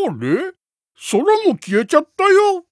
れ、空も消えちゃったよ。